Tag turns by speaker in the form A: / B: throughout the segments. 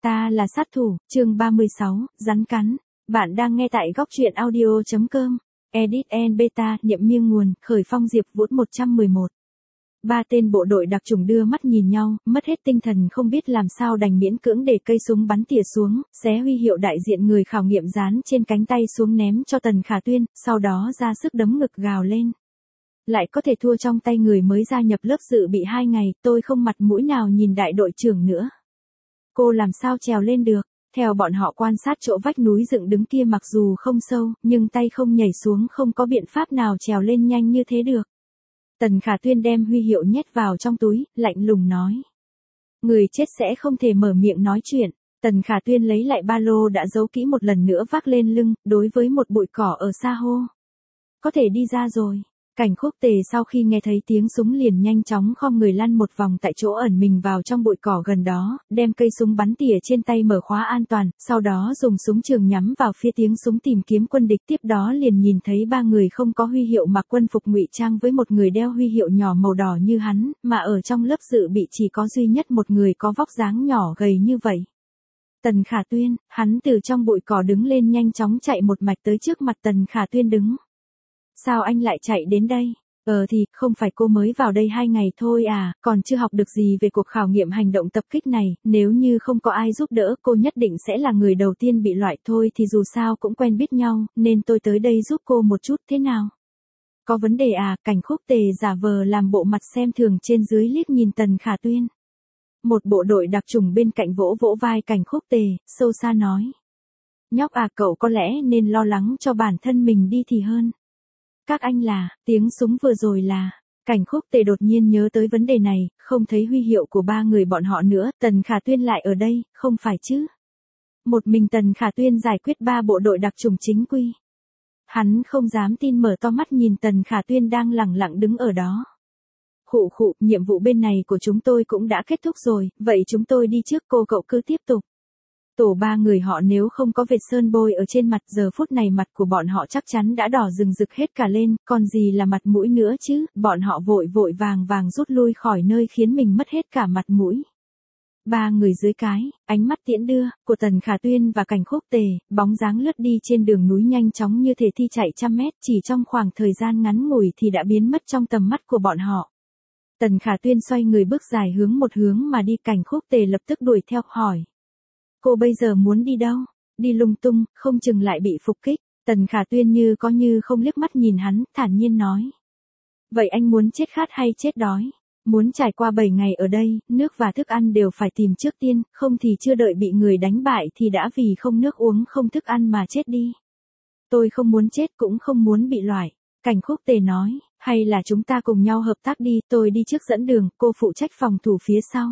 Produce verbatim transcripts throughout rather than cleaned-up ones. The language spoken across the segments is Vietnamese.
A: Ta là sát thủ, chương ba mươi sáu, rắn cắn. Bạn đang nghe tại góc truyện audio.com. Edit and Beta, nhậm miêng nguồn, khởi phong Diệp Vũ một trăm mười một. Ba tên bộ đội đặc chủng đưa mắt nhìn nhau, mất hết tinh thần không biết làm sao đành miễn cưỡng để cây súng bắn tỉa xuống, xé huy hiệu đại diện người khảo nghiệm dán trên cánh tay xuống ném cho Tần Khả Tuyên, sau đó ra sức đấm ngực gào lên. Lại có thể thua trong tay người mới gia nhập lớp dự bị hai ngày, tôi không mặt mũi nào nhìn đại đội trưởng nữa. Cô làm sao trèo lên được? Theo bọn họ quan sát chỗ vách núi dựng đứng kia mặc dù không sâu, nhưng tay không nhảy xuống không có biện pháp nào trèo lên nhanh như thế được. Tần Khả Tuyên đem huy hiệu nhét vào trong túi, lạnh lùng nói. Người chết sẽ không thể mở miệng nói chuyện. Tần Khả Tuyên lấy lại ba lô đã giấu kỹ một lần nữa vác lên lưng, đối với một bụi cỏ ở xa hô. Có thể đi ra rồi. Cảnh Khúc Tề sau khi nghe thấy tiếng súng liền nhanh chóng khom người lăn một vòng tại chỗ ẩn mình vào trong bụi cỏ gần đó, đem cây súng bắn tỉa trên tay mở khóa an toàn, sau đó dùng súng trường nhắm vào phía tiếng súng tìm kiếm quân địch, tiếp đó liền nhìn thấy ba người không có huy hiệu mặc quân phục ngụy trang với một người đeo huy hiệu nhỏ màu đỏ như hắn, mà ở trong lớp dự bị chỉ có duy nhất một người có vóc dáng nhỏ gầy như vậy. Tần Khả Tuyên, hắn từ trong bụi cỏ đứng lên nhanh chóng chạy một mạch tới trước mặt Tần Khả Tuyên đứng. Sao anh lại chạy đến đây? Ờ thì, không phải cô mới vào đây hai ngày thôi à, còn chưa học được gì về cuộc khảo nghiệm hành động tập kích này, nếu như không có ai giúp đỡ cô nhất định sẽ là người đầu tiên bị loại thôi thì dù sao cũng quen biết nhau, nên tôi tới đây giúp cô một chút thế nào? Có vấn đề à? Cảnh Khúc Tề giả vờ làm bộ mặt xem thường trên dưới liếc nhìn Tần Khả Tuyên. Một bộ đội đặc chủng bên cạnh vỗ vỗ vai Cảnh Khúc Tề, sâu xa nói. Nhóc à, cậu có lẽ nên lo lắng cho bản thân mình đi thì hơn. Các anh là, tiếng súng vừa rồi là, Cảnh Khúc Tề đột nhiên nhớ tới vấn đề này, không thấy huy hiệu của ba người bọn họ nữa, Tần Khả Tuyên lại ở đây, không phải chứ? Một mình Tần Khả Tuyên giải quyết ba bộ đội đặc chủng chính quy. Hắn không dám tin mở to mắt nhìn Tần Khả Tuyên đang lẳng lặng đứng ở đó. Khụ khụ, nhiệm vụ bên này của chúng tôi cũng đã kết thúc rồi, vậy chúng tôi đi trước, cô cậu cứ tiếp tục. Tổ ba người họ nếu không có vệt sơn bôi ở trên mặt giờ phút này mặt của bọn họ chắc chắn đã đỏ rừng rực hết cả lên, còn gì là mặt mũi nữa chứ, bọn họ vội vội vàng vàng rút lui khỏi nơi khiến mình mất hết cả mặt mũi. Ba người dưới cái, ánh mắt tiễn đưa, của Tần Khả Tuyên và Cảnh Khúc Tề, bóng dáng lướt đi trên đường núi nhanh chóng như thể thi chạy trăm mét, chỉ trong khoảng thời gian ngắn ngủi thì đã biến mất trong tầm mắt của bọn họ. Tần Khả Tuyên xoay người bước dài hướng một hướng mà đi, Cảnh Khúc Tề lập tức đuổi theo, hỏi. Cô bây giờ muốn đi đâu? Đi lung tung, không chừng lại bị phục kích. Tần Khả Tuyên như có như không liếc mắt nhìn hắn, thản nhiên nói. Vậy anh muốn chết khát hay chết đói? Muốn trải qua bảy ngày ở đây, nước và thức ăn đều phải tìm trước tiên, không thì chưa đợi bị người đánh bại thì đã vì không nước uống không thức ăn mà chết đi. Tôi không muốn chết cũng không muốn bị loại. Cảnh Khúc Tề nói, hay là chúng ta cùng nhau hợp tác đi, tôi đi trước dẫn đường, cô phụ trách phòng thủ phía sau.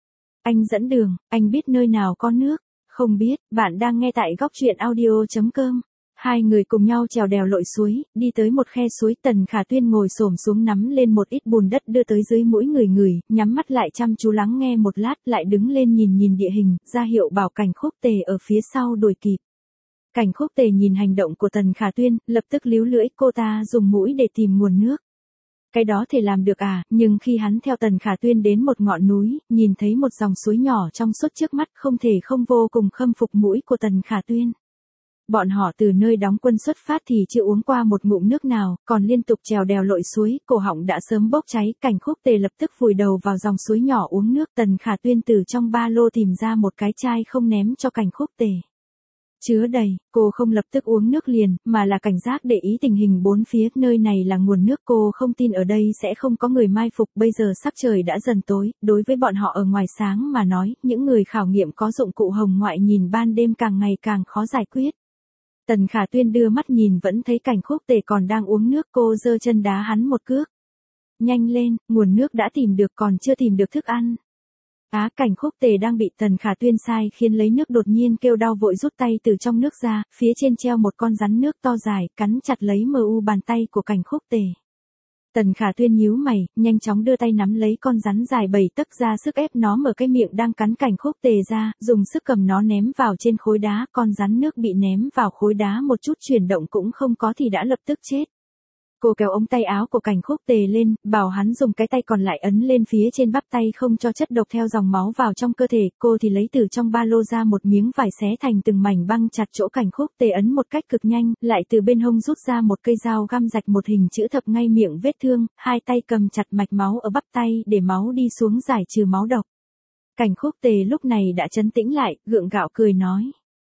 A: Anh dẫn đường, anh biết nơi nào có nước? Không biết, bạn đang nghe tại góc truyện audio.com. Hai người cùng nhau trèo đèo lội suối, đi tới một khe suối, Tần Khả Tuyên ngồi xổm xuống nắm lên một ít bùn đất đưa tới dưới mũi người người, nhắm mắt lại chăm chú lắng nghe một lát, lại đứng lên nhìn nhìn địa hình, ra hiệu bảo Cảnh Khúc Tề ở phía sau đuổi kịp. Cảnh Khúc Tề nhìn hành động của Tần Khả Tuyên, lập tức líu lưỡi, cô ta dùng mũi để tìm nguồn nước. Cái đó thể làm được à, nhưng khi hắn theo Tần Khả Tuyên đến một ngọn núi, nhìn thấy một dòng suối nhỏ trong suốt trước mắt, không thể không vô cùng khâm phục mũi của Tần Khả Tuyên. Bọn họ từ nơi đóng quân xuất phát thì chưa uống qua một ngụm nước nào, còn liên tục trèo đèo lội suối, cổ họng đã sớm bốc cháy. Cảnh Khúc Tề lập tức vùi đầu vào dòng suối nhỏ uống nước. Tần Khả Tuyên từ trong ba lô tìm ra một cái chai không ném cho Cảnh Khúc Tề. Chứa đầy, cô không lập tức uống nước liền, mà là cảnh giác để ý tình hình bốn phía, nơi này là nguồn nước, cô không tin ở đây sẽ không có người mai phục, bây giờ sắc trời đã dần tối, đối với bọn họ ở ngoài sáng mà nói, những người khảo nghiệm có dụng cụ hồng ngoại nhìn ban đêm càng ngày càng khó giải quyết. Tần Khả Tuyên đưa mắt nhìn vẫn thấy Cảnh Khúc Tề còn đang uống nước, cô giơ chân đá hắn một cước. Nhanh lên, nguồn nước đã tìm được còn chưa tìm được thức ăn. Á, Cảnh Khúc Tề đang bị Tần Khả Tuyên sai khiến lấy nước đột nhiên kêu đau vội rút tay từ trong nước ra, phía trên treo một con rắn nước to dài, cắn chặt lấy mờ u bàn tay của Cảnh Khúc Tề. Tần Khả Tuyên nhíu mày, nhanh chóng đưa tay nắm lấy con rắn dài bảy tấc ra sức ép nó mở cái miệng đang cắn Cảnh Khúc Tề ra, dùng sức cầm nó ném vào trên khối đá, con rắn nước bị ném vào khối đá một chút chuyển động cũng không có thì đã lập tức chết. Cô kéo ống tay áo của Cảnh Khúc Tề lên, bảo hắn dùng cái tay còn lại ấn lên phía trên bắp tay không cho chất độc theo dòng máu vào trong cơ thể, cô thì lấy từ trong ba lô ra một miếng vải xé thành từng mảnh băng chặt chỗ Cảnh Khúc Tề ấn một cách cực nhanh, lại từ bên hông rút ra một cây dao găm rạch một hình chữ thập ngay miệng vết thương, hai tay cầm chặt mạch máu ở bắp tay để máu đi xuống giải trừ máu độc. Cảnh Khúc Tề lúc này đã trấn tĩnh lại, gượng gạo cười nói.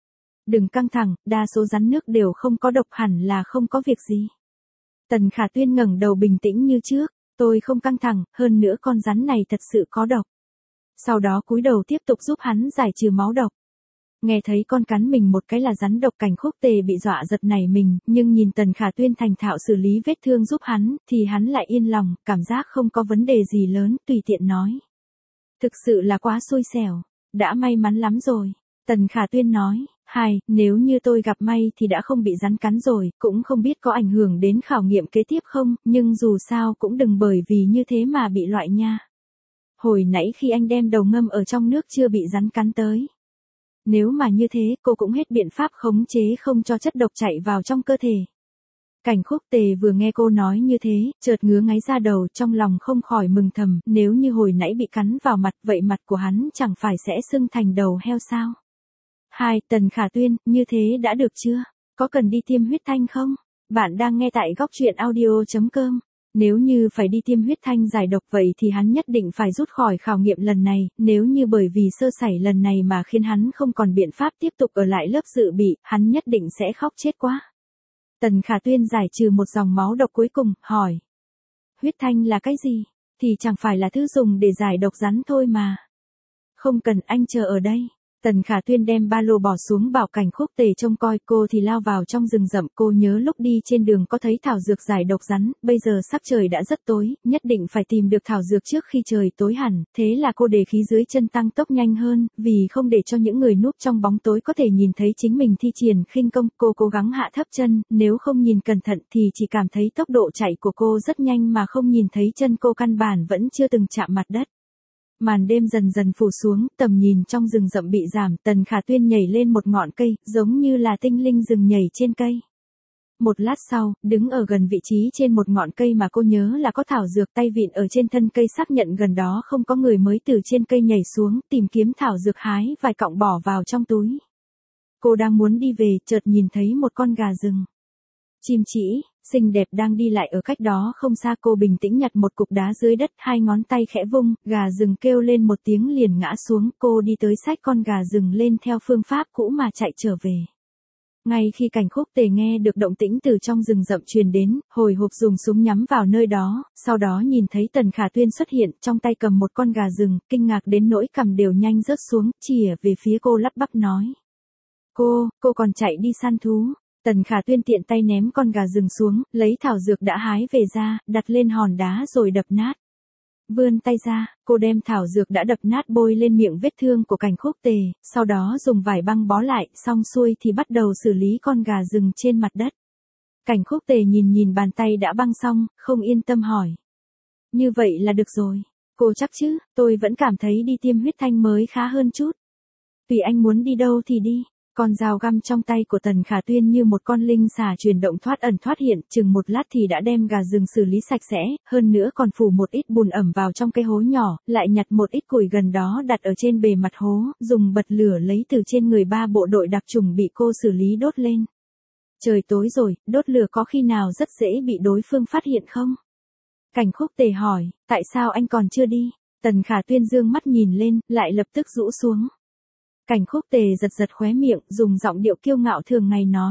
A: Đừng căng thẳng, đa số rắn nước đều không có độc, hẳn là không có việc gì. Tần Khả Tuyên ngẩng đầu bình tĩnh như trước, tôi không căng thẳng, hơn nữa con rắn này thật sự có độc. Sau đó cúi đầu tiếp tục giúp hắn giải trừ máu độc. Nghe thấy con cắn mình một cái là rắn độc, Cảnh Khúc Tề bị dọa giật nảy mình, nhưng nhìn Tần Khả Tuyên thành thạo xử lý vết thương giúp hắn, thì hắn lại yên lòng, cảm giác không có vấn đề gì lớn, tùy tiện nói. Thực sự là quá xui xẻo, đã may mắn lắm rồi. Tần Khả Tuyên nói, hai, nếu như tôi gặp may thì đã không bị rắn cắn rồi, cũng không biết có ảnh hưởng đến khảo nghiệm kế tiếp không, nhưng dù sao cũng đừng bởi vì như thế mà bị loại nha. Hồi nãy khi anh đem đầu ngâm ở trong nước chưa bị rắn cắn tới. Nếu mà như thế, cô cũng hết biện pháp khống chế không cho chất độc chạy vào trong cơ thể. Cảnh Khúc Tề vừa nghe cô nói như thế, chợt ngứa ngáy ra đầu, trong lòng không khỏi mừng thầm, nếu như hồi nãy bị cắn vào mặt, vậy mặt của hắn chẳng phải sẽ sưng thành đầu heo sao? Hai, Tần Khả Tuyên, như thế đã được chưa? Có cần đi tiêm huyết thanh không? Bạn đang nghe tại góc truyện audio chấm com. Nếu như phải đi tiêm huyết thanh giải độc vậy thì hắn nhất định phải rút khỏi khảo nghiệm lần này, nếu như bởi vì sơ sẩy lần này mà khiến hắn không còn biện pháp tiếp tục ở lại lớp dự bị, hắn nhất định sẽ khóc chết quá. Tần Khả Tuyên giải trừ một dòng máu độc cuối cùng, hỏi. Huyết thanh là cái gì? Thì chẳng phải là thứ dùng để giải độc rắn thôi mà. Không cần, anh chờ ở đây. Tần Khả Tuyên đem ba lô bỏ xuống bảo Cảnh Khúc Tề trông coi, cô thì lao vào trong rừng rậm. Cô nhớ lúc đi trên đường có thấy thảo dược giải độc rắn, bây giờ sắc trời đã rất tối, nhất định phải tìm được thảo dược trước khi trời tối hẳn, thế là cô để khí dưới chân tăng tốc nhanh hơn, vì không để cho những người núp trong bóng tối có thể nhìn thấy chính mình thi triển khinh công, cô cố gắng hạ thấp chân, nếu không nhìn cẩn thận thì chỉ cảm thấy tốc độ chạy của cô rất nhanh mà không nhìn thấy chân cô căn bản vẫn chưa từng chạm mặt đất. Màn đêm dần dần phủ xuống, tầm nhìn trong rừng rậm bị giảm, Tần Khả Tuyên nhảy lên một ngọn cây, giống như là tinh linh rừng nhảy trên cây. Một lát sau, đứng ở gần vị trí trên một ngọn cây mà cô nhớ là có thảo dược, tay vịn ở trên thân cây xác nhận gần đó không có người mới từ trên cây nhảy xuống, tìm kiếm thảo dược hái vài cọng bỏ vào trong túi. Cô đang muốn đi về, chợt nhìn thấy một con gà rừng. Chim chỉ, xinh đẹp đang đi lại ở cách đó không xa, cô bình tĩnh nhặt một cục đá dưới đất, hai ngón tay khẽ vung, gà rừng kêu lên một tiếng liền ngã xuống, cô đi tới xách con gà rừng lên theo phương pháp cũ mà chạy trở về. Ngay khi Cảnh Khúc Tề nghe được động tĩnh từ trong rừng rậm truyền đến, hồi hộp dùng súng nhắm vào nơi đó, sau đó nhìn thấy Tần Khả Tuyên xuất hiện, trong tay cầm một con gà rừng, kinh ngạc đến nỗi cằm đều nhanh rớt xuống, chìa về phía cô lắp bắp nói. Cô, cô còn chạy đi săn thú. Tần Khả Tuyên tiện tay ném con gà rừng xuống, lấy thảo dược đã hái về ra, đặt lên hòn đá rồi đập nát. Vươn tay ra, cô đem thảo dược đã đập nát bôi lên miệng vết thương của Cảnh Khúc Tề, sau đó dùng vải băng bó lại, xong xuôi thì bắt đầu xử lý con gà rừng trên mặt đất. Cảnh Khúc Tề nhìn nhìn bàn tay đã băng xong, không yên tâm hỏi. Như vậy là được rồi. Cô chắc chứ, tôi vẫn cảm thấy đi tiêm huyết thanh mới khá hơn chút. Tùy anh muốn đi đâu thì đi. Con dao găm trong tay của Tần Khả Tuyên như một con linh xà chuyển động thoát ẩn thoát hiện, chừng một lát thì đã đem gà rừng xử lý sạch sẽ, hơn nữa còn phủ một ít bùn ẩm vào trong cái hố nhỏ, lại nhặt một ít củi gần đó đặt ở trên bề mặt hố, dùng bật lửa lấy từ trên người ba bộ đội đặc chủng bị cô xử lý đốt lên. Trời tối rồi, đốt lửa có khi nào rất dễ bị đối phương phát hiện không? Cảnh Khúc Tề hỏi, tại sao anh còn chưa đi? Tần Khả Tuyên dương mắt nhìn lên, lại lập tức rũ xuống. Cảnh Khúc Tề giật giật khóe miệng, dùng giọng điệu kiêu ngạo thường ngày nói.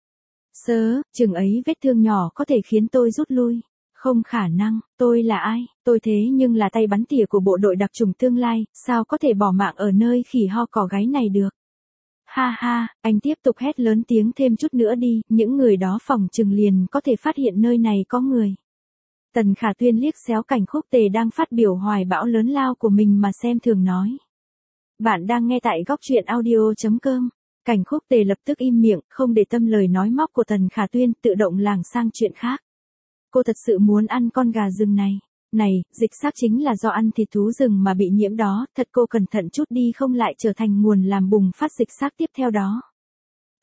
A: Sớ, chừng ấy vết thương nhỏ có thể khiến tôi rút lui. Không khả năng, tôi là ai, tôi thế nhưng là tay bắn tỉa của bộ đội đặc chủng tương lai, sao có thể bỏ mạng ở nơi khỉ ho cỏ gáy này được. Ha ha, anh tiếp tục hét lớn tiếng thêm chút nữa đi, những người đó phòng chừng liền có thể phát hiện nơi này có người. Tần Khả Tuyên liếc xéo Cảnh Khúc Tề đang phát biểu hoài bão lớn lao của mình mà xem thường nói. Bạn đang nghe tại góc truyện audio chấm com. Cảnh Khúc Tề lập tức im miệng, không để tâm lời nói móc của Tần Khả Tuyên, tự động lảng sang chuyện khác. Cô thật sự muốn ăn con gà rừng này. Này, dịch xác chính là do ăn thịt thú rừng mà bị nhiễm đó, thật cô cẩn thận chút đi không lại trở thành nguồn làm bùng phát dịch xác tiếp theo đó.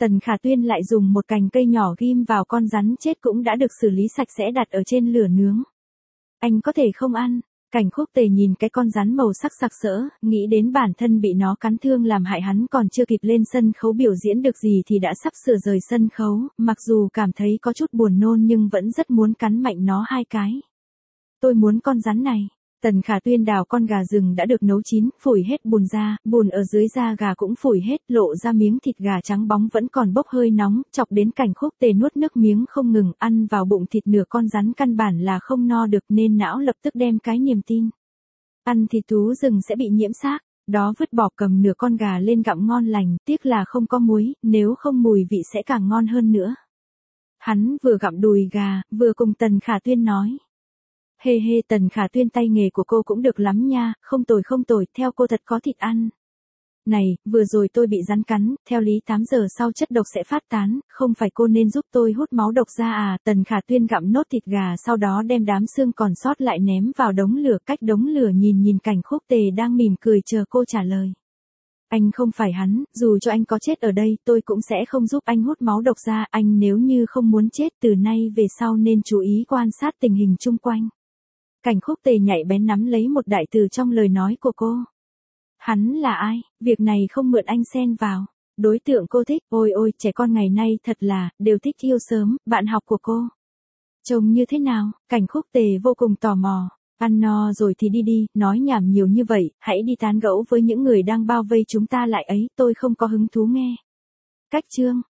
A: Tần Khả Tuyên lại dùng một cành cây nhỏ ghim vào con rắn chết cũng đã được xử lý sạch sẽ đặt ở trên lửa nướng. Anh có thể không ăn. Cảnh Khúc Tề nhìn cái con rắn màu sắc sặc sỡ, nghĩ đến bản thân bị nó cắn thương làm hại hắn còn chưa kịp lên sân khấu biểu diễn được gì thì đã sắp sửa rời sân khấu, mặc dù cảm thấy có chút buồn nôn nhưng vẫn rất muốn cắn mạnh nó hai cái. Tôi muốn con rắn này. Tần Khả Tuyên đào con gà rừng đã được nấu chín, phủi hết bùn ra, bùn ở dưới da gà cũng phủi hết, lộ ra miếng thịt gà trắng bóng vẫn còn bốc hơi nóng, chọc đến Cảnh Khúc Tề nuốt nước miếng không ngừng, ăn vào bụng thịt nửa con rắn căn bản là không no được nên não lập tức đem cái niềm tin. Ăn thịt thú rừng sẽ bị nhiễm xác, đó vứt bỏ cầm nửa con gà lên gặm ngon lành, tiếc là không có muối, nếu không mùi vị sẽ càng ngon hơn nữa. Hắn vừa gặm đùi gà, vừa cùng Tần Khả Tuyên nói. Hê hê Tần Khả Tuyên tay nghề của cô cũng được lắm nha, không tồi không tồi, theo cô thật có thịt ăn. Này, vừa rồi tôi bị rắn cắn, theo lý tám giờ sau chất độc sẽ phát tán, không phải cô nên giúp tôi hút máu độc ra à? Tần Khả Tuyên gặm nốt thịt gà sau đó đem đám xương còn sót lại ném vào đống lửa, cách đống lửa nhìn nhìn Cảnh Khúc Tề đang mỉm cười chờ cô trả lời. Anh không phải hắn, dù cho anh có chết ở đây tôi cũng sẽ không giúp anh hút máu độc ra, anh nếu như không muốn chết từ nay về sau nên chú ý quan sát tình hình chung quanh. Cảnh Khúc Tề nhạy bén nắm lấy một đại từ trong lời nói của cô. Hắn là ai, việc này không mượn anh xen vào. Đối tượng cô thích, ôi ôi, trẻ con ngày nay thật là, đều thích yêu sớm, bạn học của cô. Trông như thế nào, Cảnh Khúc Tề vô cùng tò mò. Ăn no rồi thì đi đi, nói nhảm nhiều như vậy, hãy đi tán gẫu với những người đang bao vây chúng ta lại ấy, tôi không có hứng thú nghe. Cách chương.